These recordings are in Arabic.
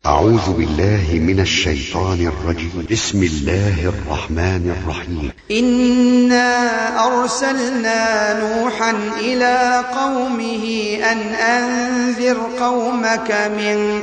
أعوذ بالله من الشيطان الرجيم. بسم الله الرحمن الرحيم. إنا أرسلنا نوحا إلى قومه أن أنذر قومك من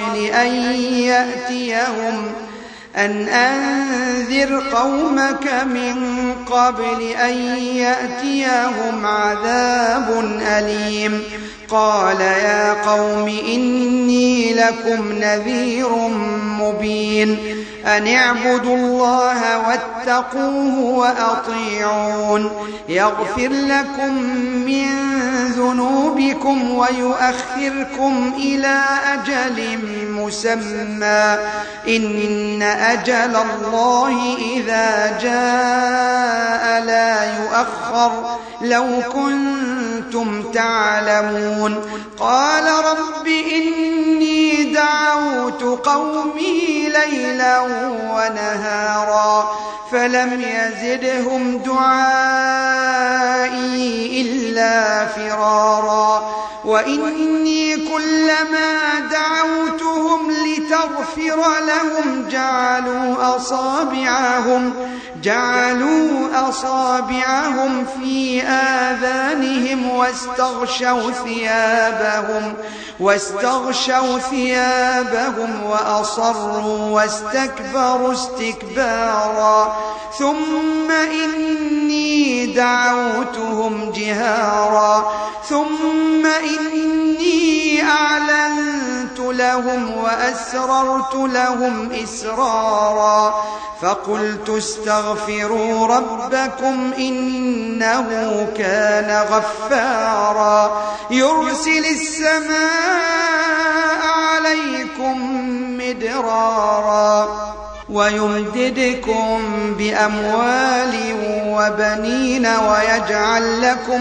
قبل أن يأتيهم عذاب أليم. قال يا قوم إني لكم نذير مبين أن اعبدوا الله واتقوه وأطيعون يغفر لكم من ذنوبكم ويؤخركم إلى أجل مسمى إن أجل الله إذا جاء لا يؤخر لو كنتم تعلمون. قال رب إني دعوت قومي ليلا ونهارا فلم يزدهم دعائي إلا فرارا وإني كلما دعوتهم لتغفر لهم جعلوا أصابعهم في آذانهم واستغشوا ثيابهم وأصروا واستكبروا استكبارا ثم إني دعوتهم جهارا ثم إني أعلنت لهم وأسررت لهم إسرارا فقلت استغفروا ربكم إنه كان غفارا يرسل السماء عليكم مدرارا ويمددكم بأموال وبنين ويجعل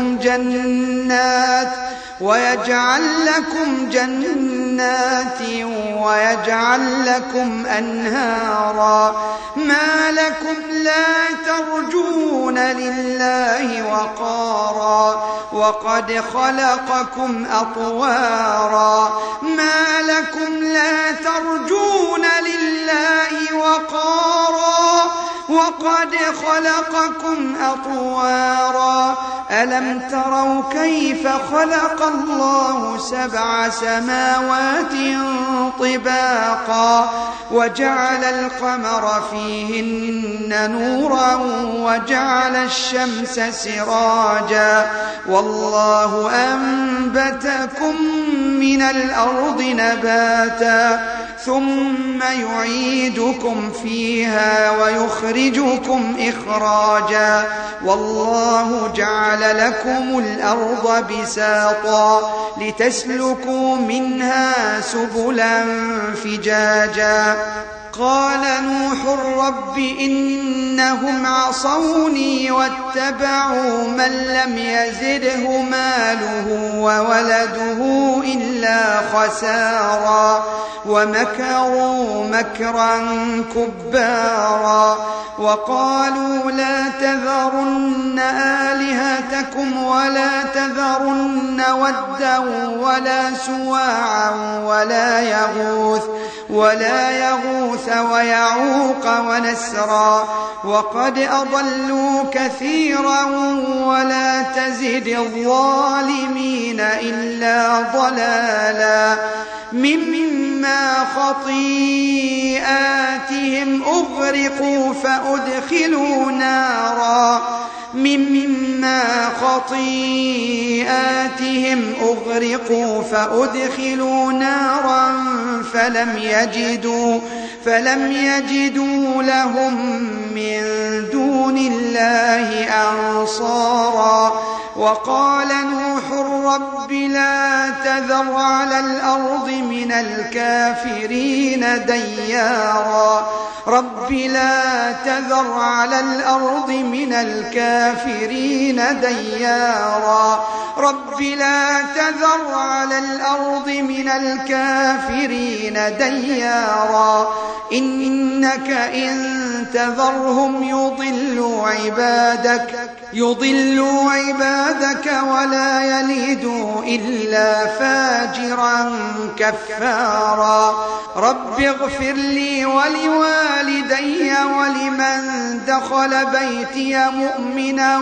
لكم جنات ويجعل لكم أنهارا ما لكم لا ترجون لله وقارا وقد خلقكم أطوارا ما لكم لا ترجون لله وقارا وقد خلقكم أطوارا ألم تروا كيف خلق الله 7 سماوات طباقا وجعل القمر فيهن نورا وجعل الشمس سراجا والله أنبتكم من الأرض نباتا ثم يعيدكم فيها ويخرجكم إخراجا والله جعل لكم الأرض بساطا لتسلكوا منها سبلا فجاجا. قال نوح رب إنهم عصوني واتبعوا من لم يزده ماله وولده إلا خسارا ومكروا مكرا كبارا وقالوا لا تذرن آلهتكم ولا تذرن ودا ولا سواعا ولا يغوث ويعوق ونسرا وقد أضلوا كثيرا ولا تزد الظالمين إلا ضلالا. مما خطيئاتهم أغرقوا فأدخلوا نارا فلم يجدوا لهم من دون الله أنصارا. وقال نوح رب لا تذر على الأرض من الكافرين ديارا إنك إن تذرهم يضلوا عبادك يضلوا عبادك ولا يلدوا إلا فاجرا كفارا رب اغفر لي ولوالدي ولمن دخل بيتي مؤمنا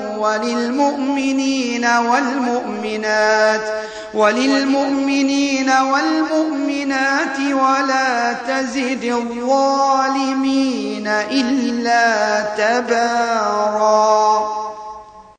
وللمؤمنين والمؤمنات ولا تزد الظالمين إلا تبارا.